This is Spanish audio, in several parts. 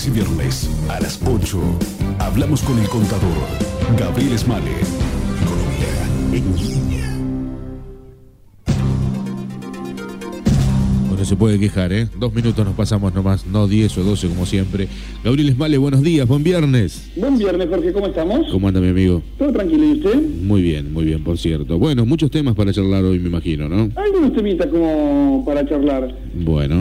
Lunes y viernes a las 8. Hablamos con el contador Gabriel Smale. Economía en línea. No se puede quejar, 2 minutos nos pasamos nomás, no 10 o 12 como siempre. Gabriel Smale, buenos días, buen viernes. Buen viernes, Jorge, ¿cómo estamos? ¿Cómo anda, mi amigo? ¿Todo tranquilo, y usted? Muy bien, por cierto. Bueno, muchos temas para charlar hoy, me imagino, ¿no? Algunos temitas como para charlar. Bueno.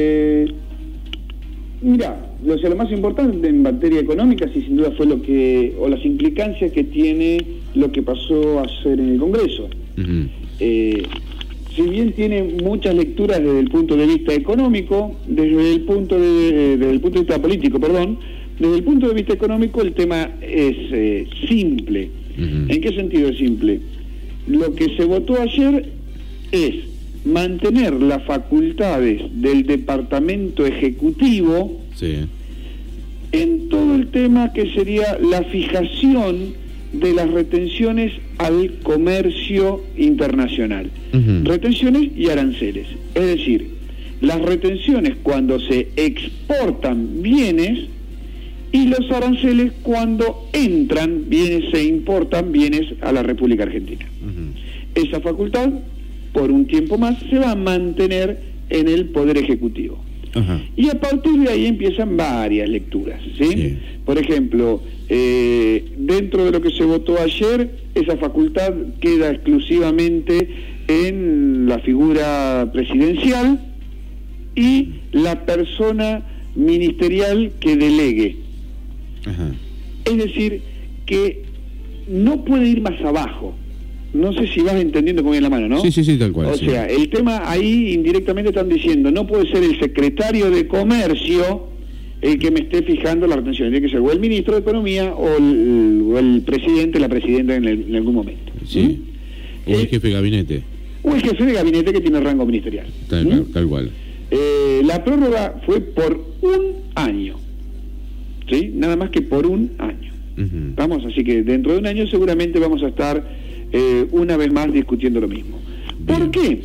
Mira, lo más importante en materia económica, sí, sin duda fue las implicancias que tiene lo que pasó ayer en el Congreso. Uh-huh. Si bien tiene muchas lecturas desde el punto de vista económico, desde el punto de vista político, desde el punto de vista económico el tema es simple. Uh-huh. ¿En qué sentido es simple? Lo que se votó ayer es mantener las facultades del Departamento Ejecutivo, sí, en todo el tema que sería la fijación de las retenciones al comercio internacional. Uh-huh. Retenciones y aranceles. Es decir, las retenciones cuando se exportan bienes y los aranceles cuando entran bienes, se importan bienes a la República Argentina. Uh-huh. Esa facultad, por un tiempo más, se va a mantener en el Poder Ejecutivo. Uh-huh. Y a partir de ahí empiezan varias lecturas, ¿sí? Sí. Por ejemplo, dentro de lo que se votó ayer, esa facultad queda exclusivamente en la figura presidencial y la persona ministerial que delegue. Uh-huh. Es decir, que no puede ir más abajo. No sé si vas entendiendo cómo viene la mano, ¿no? Sí, tal cual. O sea, el tema ahí indirectamente están diciendo, no puede ser el secretario de Comercio el que me esté fijando la retención, tiene que ser o el ministro de Economía o el presidente, la presidenta en algún momento. Sí. ¿Mm? O el jefe de gabinete. O el jefe de gabinete que tiene rango ministerial. Tal cual. La prórroga fue por un año. ¿Sí? Nada más que por un año. Uh-huh. Vamos, así que dentro de un año seguramente vamos a estar una vez más discutiendo lo mismo. ¿Por qué?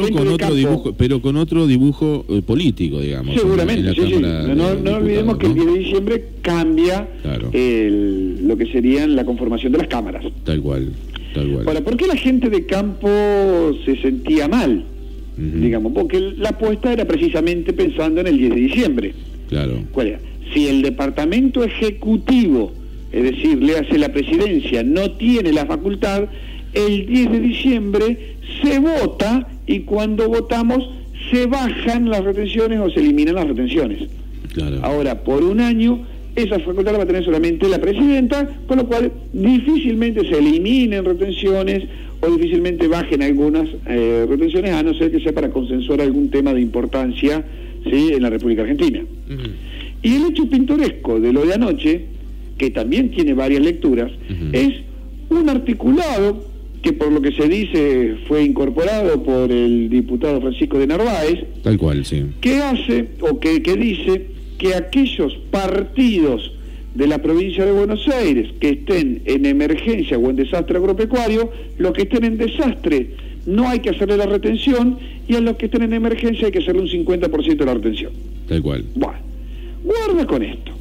Pero con otro dibujo político, digamos. Seguramente, sí. No olvidemos que el 10 de diciembre cambia, claro, lo que serían la conformación de las cámaras. Tal cual. Ahora, ¿por qué la gente de campo se sentía mal? Uh-huh. Digamos, porque la apuesta era precisamente pensando en el 10 de diciembre. Claro. ¿Cuál era? Si el Departamento Ejecutivo, es decir, le hace la presidencia, no tiene la facultad, el 10 de diciembre se vota y cuando votamos se bajan las retenciones o se eliminan las retenciones. Claro. Ahora, por un año, esa facultad la va a tener solamente la presidenta, con lo cual difícilmente se eliminen retenciones o difícilmente bajen algunas retenciones, a no ser que sea para consensuar algún tema de importancia, ¿sí?, en la República Argentina. Uh-huh. Y el hecho pintoresco de lo de anoche, que también tiene varias lecturas, uh-huh, es un articulado que por lo que se dice fue incorporado por el diputado Francisco de Narváez, tal cual, sí, que hace o que dice que aquellos partidos de la provincia de Buenos Aires que estén en emergencia o en desastre agropecuario, los que estén en desastre no hay que hacerle la retención y a los que estén en emergencia hay que hacerle un 50% de la retención. Tal cual. Bueno, guarda con esto.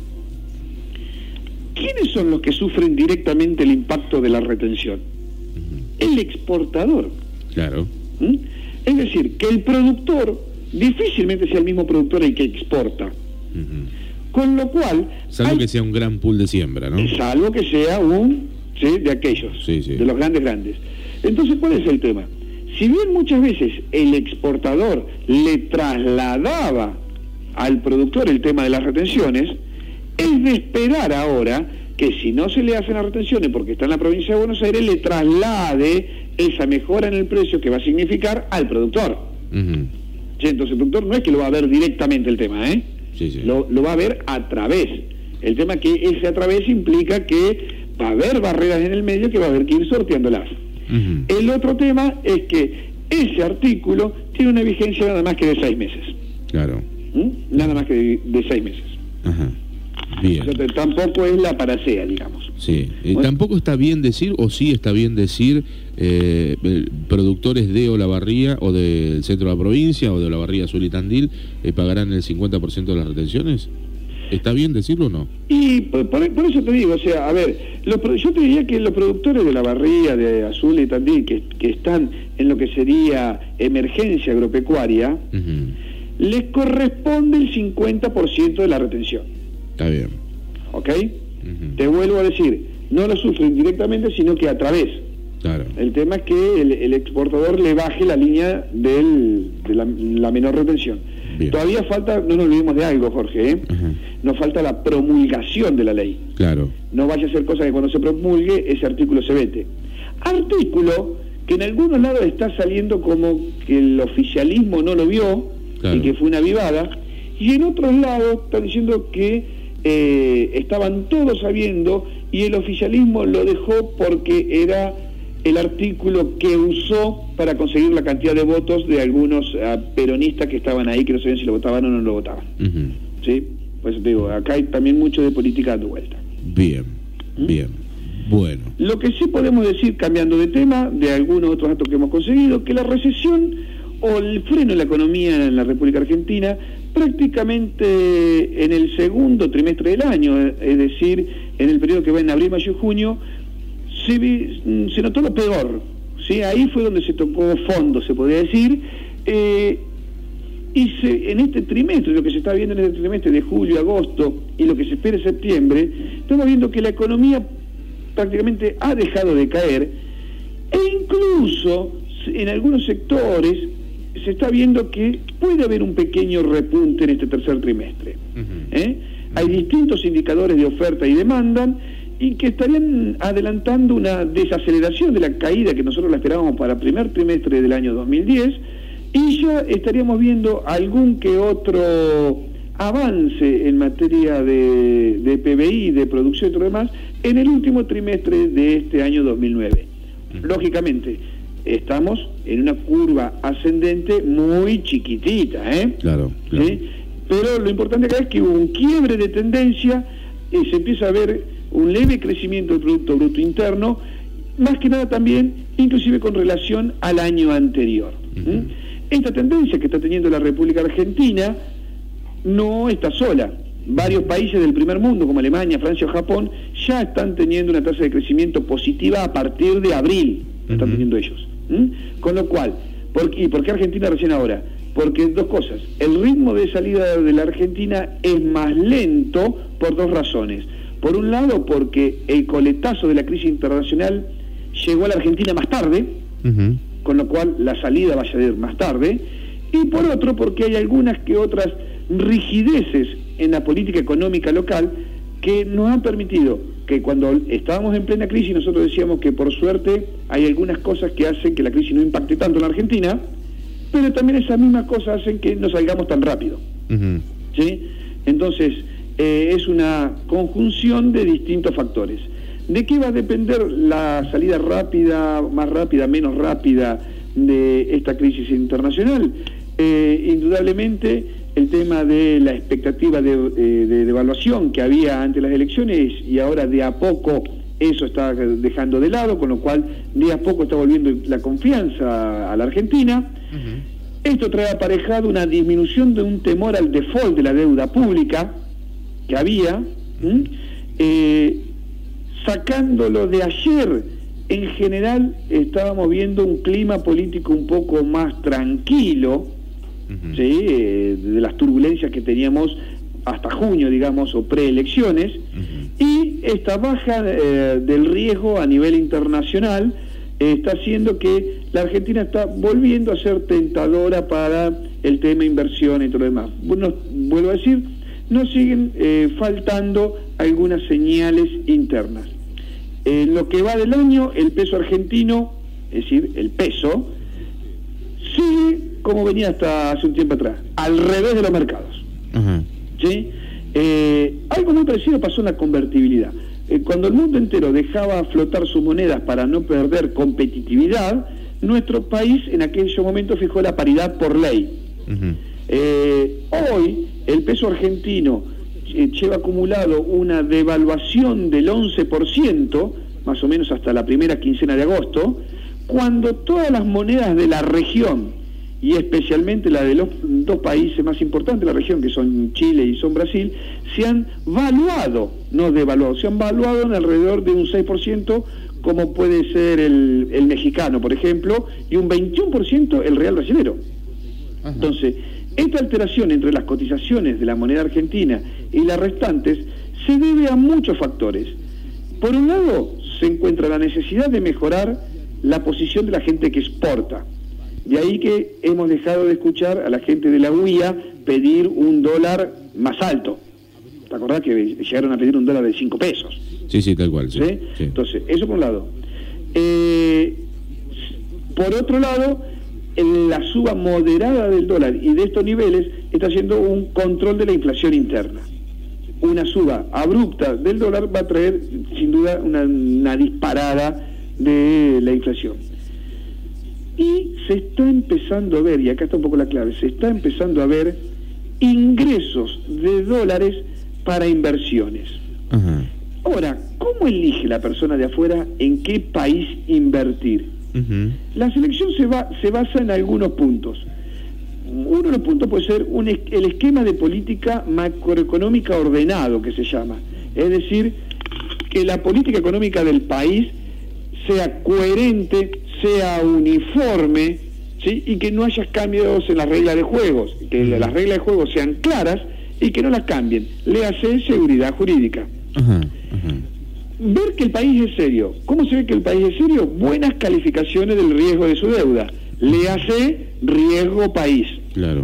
¿Quiénes son los que sufren directamente el impacto de la retención? El exportador. Claro. ¿Mm? Es decir, que el productor difícilmente sea el mismo productor el que exporta. Uh-huh. Con lo cual... Salvo que sea un gran pool de siembra, ¿no? Salvo que sea de aquellos, de los grandes. Entonces, ¿cuál es el tema? Si bien muchas veces el exportador le trasladaba al productor el tema de las retenciones, es de esperar ahora que si no se le hacen las retenciones porque está en la provincia de Buenos Aires, le traslade esa mejora en el precio que va a significar al productor. Uh-huh. Sí, entonces el productor no es que lo va a ver directamente el tema, Sí. Lo va a ver a través. El tema que ese a través implica que va a haber barreras en el medio que va a haber que ir sorteándolas. Uh-huh. El otro tema es que ese artículo tiene una vigencia nada más que de 6 meses. Claro. Nada más que de 6 meses. Ajá. Bien. O sea, tampoco es la panacea, digamos. Sí. Tampoco está bien decir, o sí está bien decir, productores de Olavarría o del centro de la provincia o de Olavarría, Azul y Tandil pagarán el 50% de las retenciones. ¿Está bien decirlo o no? Y por eso te digo, o sea, a ver, yo te diría que los productores de la Barría, de Azul y Tandil, que están en lo que sería emergencia agropecuaria, les corresponde el 50% de la retención. Está bien. ¿Ok? Te vuelvo a decir, no lo sufren directamente, sino que a través. Claro. El tema es que el exportador le baje la línea de la menor retención. Bien. Todavía falta, no nos olvidemos de algo, Jorge, nos falta la promulgación de la ley. Claro. No vaya a ser cosa que cuando se promulgue ese artículo se vete. Artículo que en algunos lados está saliendo como que el oficialismo no lo vio, claro, y que fue una avivada, y en otros lados está diciendo que estaban todos sabiendo y el oficialismo lo dejó porque era el artículo que usó para conseguir la cantidad de votos de algunos peronistas que estaban ahí, que no sabían si lo votaban o no lo votaban. ¿Sí? Pues te digo, acá hay también mucho de política dando vuelta. Bien, bien. Bueno. Lo que sí podemos decir, cambiando de tema, de algunos otros datos que hemos conseguido, que la recesión o el freno en la economía en la República Argentina prácticamente en el segundo trimestre del año, es decir, en el periodo que va en abril, mayo y junio, se notó lo peor, ¿sí? Ahí fue donde se tocó fondo, se podría decir, en este trimestre, lo que se está viendo en este trimestre de julio, agosto y lo que se espera en septiembre, estamos viendo que la economía prácticamente ha dejado de caer e incluso en algunos sectores se está viendo que puede haber un pequeño repunte en este tercer trimestre. Hay distintos indicadores de oferta y demanda y que estarían adelantando una desaceleración de la caída que nosotros la esperábamos para el primer trimestre del año 2010 y ya estaríamos viendo algún que otro avance en materia de PBI, de producción y todo lo demás en el último trimestre de este año 2009. Lógicamente, estamos en una curva ascendente muy chiquitita, Claro. ¿Sí? Pero lo importante acá es que hubo un quiebre de tendencia y se empieza a ver un leve crecimiento del Producto Bruto Interno, más que nada también, inclusive con relación al año anterior. Esta tendencia que está teniendo la República Argentina no está sola. Varios países del primer mundo, como Alemania, Francia o Japón, ya están teniendo una tasa de crecimiento positiva a partir de abril. Están teniendo ellos. Con lo cual, ¿por qué Argentina recién ahora? Porque dos cosas. El ritmo de salida de la Argentina es más lento por dos razones. Por un lado, porque el coletazo de la crisis internacional llegó a la Argentina más tarde, con lo cual la salida va a ser más tarde. Y por otro, porque hay algunas que otras rigideces en la política económica local que nos han permitido que cuando estábamos en plena crisis nosotros decíamos que por suerte hay algunas cosas que hacen que la crisis no impacte tanto en la Argentina, pero también esas mismas cosas hacen que no salgamos tan rápido. ¿Sí? Entonces, es una conjunción de distintos factores. ¿De qué va a depender la salida rápida, más rápida, menos rápida de esta crisis internacional? Indudablemente el tema de la expectativa de devaluación que había ante las elecciones y ahora de a poco eso está dejando de lado, con lo cual de a poco está volviendo la confianza a la Argentina. Esto trae aparejado una disminución de un temor al default de la deuda pública que había, sacándolo de ayer. En general estábamos viendo un clima político un poco más tranquilo, ¿sí? De las turbulencias que teníamos hasta junio, digamos, o preelecciones, y esta baja del riesgo a nivel internacional está haciendo que la Argentina está volviendo a ser tentadora para el tema inversión y todo lo demás. Bueno, vuelvo a decir, nos siguen faltando algunas señales internas. En lo que va del año, el peso argentino, es decir, el peso, sigue como venía hasta hace un tiempo atrás, al revés de los mercados. ¿Sí? Algo muy parecido pasó en la convertibilidad. Cuando el mundo entero dejaba flotar sus monedas para no perder competitividad, nuestro país en aquel momento fijó la paridad por ley. Hoy el peso argentino lleva acumulado una devaluación del 11%, más o menos hasta la primera quincena de agosto, cuando todas las monedas de la región y especialmente la de los dos países más importantes de la región, que son Chile y son Brasil, se han valuado, no devaluado, se han valuado en alrededor de un 6%, como puede ser el mexicano, por ejemplo, y un 21% el real brasilero. Ajá. Entonces, esta alteración entre las cotizaciones de la moneda argentina y las restantes se debe a muchos factores. Por un lado, se encuentra la necesidad de mejorar la posición de la gente que exporta. De ahí que hemos dejado de escuchar a la gente de la UIA pedir un dólar más alto. ¿Te acordás que llegaron a pedir un dólar de 5 pesos? Sí, tal cual. Sí. ¿Sí? Entonces, eso por un lado. Por otro lado, la suba moderada del dólar y de estos niveles está haciendo un control de la inflación interna. Una suba abrupta del dólar va a traer, sin duda, una disparada de la inflación. Y se está empezando a ver, y acá está un poco la clave, se está empezando a ver ingresos de dólares para inversiones. Ajá. Ahora, ¿cómo elige la persona de afuera en qué país invertir? Uh-huh. La selección se basa en algunos puntos. Uno de los puntos puede ser el esquema de política macroeconómica ordenado, que se llama. Es decir, que la política económica del país sea coherente, sea uniforme, ¿sí? Y que no haya cambios en las reglas de juegos, que las reglas de juego sean claras y que no las cambien. Léase seguridad jurídica. Uh-huh. Uh-huh. Ver que el país es serio. ¿Cómo se ve que el país es serio? Buenas calificaciones del riesgo de su deuda. Léase riesgo país. Claro.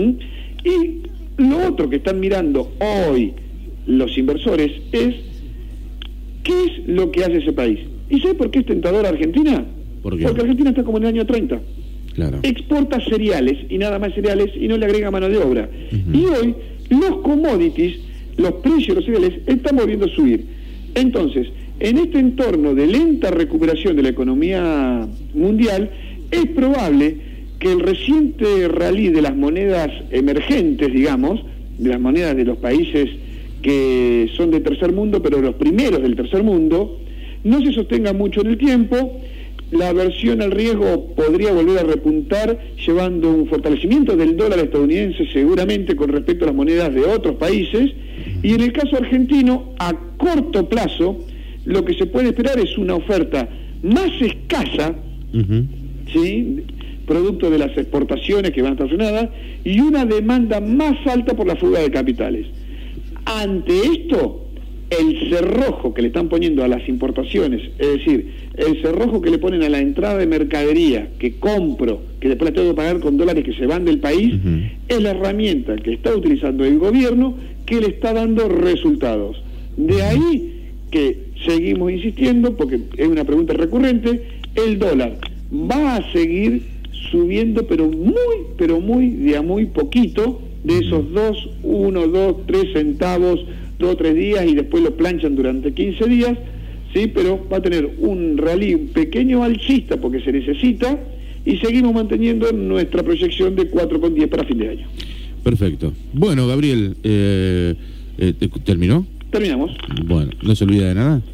Y lo otro que están mirando hoy los inversores es ¿qué es lo que hace ese país? ¿Y sabe por qué es tentadora Argentina? ¿Por qué? Porque Argentina está como en el año 30. Claro. Exporta cereales y nada más cereales y no le agrega mano de obra. Uh-huh. Y hoy los commodities, los precios de los cereales están volviendo a subir. Entonces, en este entorno de lenta recuperación de la economía mundial, es probable que el reciente rally de las monedas emergentes, digamos, de las monedas de los países que son de tercer mundo, pero los primeros del tercer mundo, no se sostenga mucho en el tiempo. La aversión al riesgo podría volver a repuntar, llevando un fortalecimiento del dólar estadounidense seguramente con respecto a las monedas de otros países, y en el caso argentino, a corto plazo, lo que se puede esperar es una oferta más escasa, uh-huh. ¿Sí? Producto de las exportaciones que van a estar frenadas, y una demanda más alta por la fuga de capitales. Ante esto, el cerrojo que le están poniendo a las importaciones, es decir, el cerrojo que le ponen a la entrada de mercadería que compro, que después la tengo que pagar con dólares que se van del país, uh-huh. Es la herramienta que está utilizando el gobierno que le está dando resultados. De ahí que seguimos insistiendo, porque es una pregunta recurrente, el dólar va a seguir subiendo, pero muy de a muy poquito, de esos 1, 2, 3 centavos, 2 o 3 días, y después lo planchan durante 15 días, sí, pero va a tener un rally, un pequeño alcista, porque se necesita, y seguimos manteniendo nuestra proyección de 4,10 para fin de año. Perfecto. Bueno, Gabriel, ¿terminó? Terminamos. Bueno, ¿no se olvida de nada?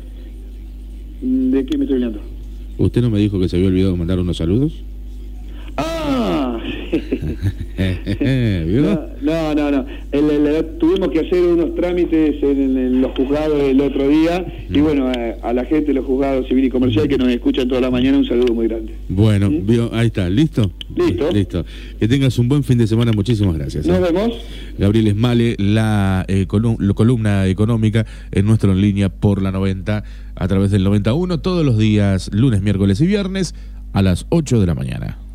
¿De qué me estoy olvidando? ¿Usted no me dijo que se había olvidado de mandar unos saludos? ¡Ah! ¿Vio? No. Tuvimos que hacer unos trámites en los juzgados el otro día, y bueno, a la gente de los juzgados civil y comercial que nos escuchan toda la mañana, un saludo muy grande. Bueno, ¿vio? Ahí está, ¿listo? Listo. Que tengas un buen fin de semana, muchísimas gracias. Nos vemos. Gabriel Esmale, la columna económica en nuestro En Línea por la 90, a través del 91, todos los días, lunes, miércoles y viernes, a las 8 de la mañana.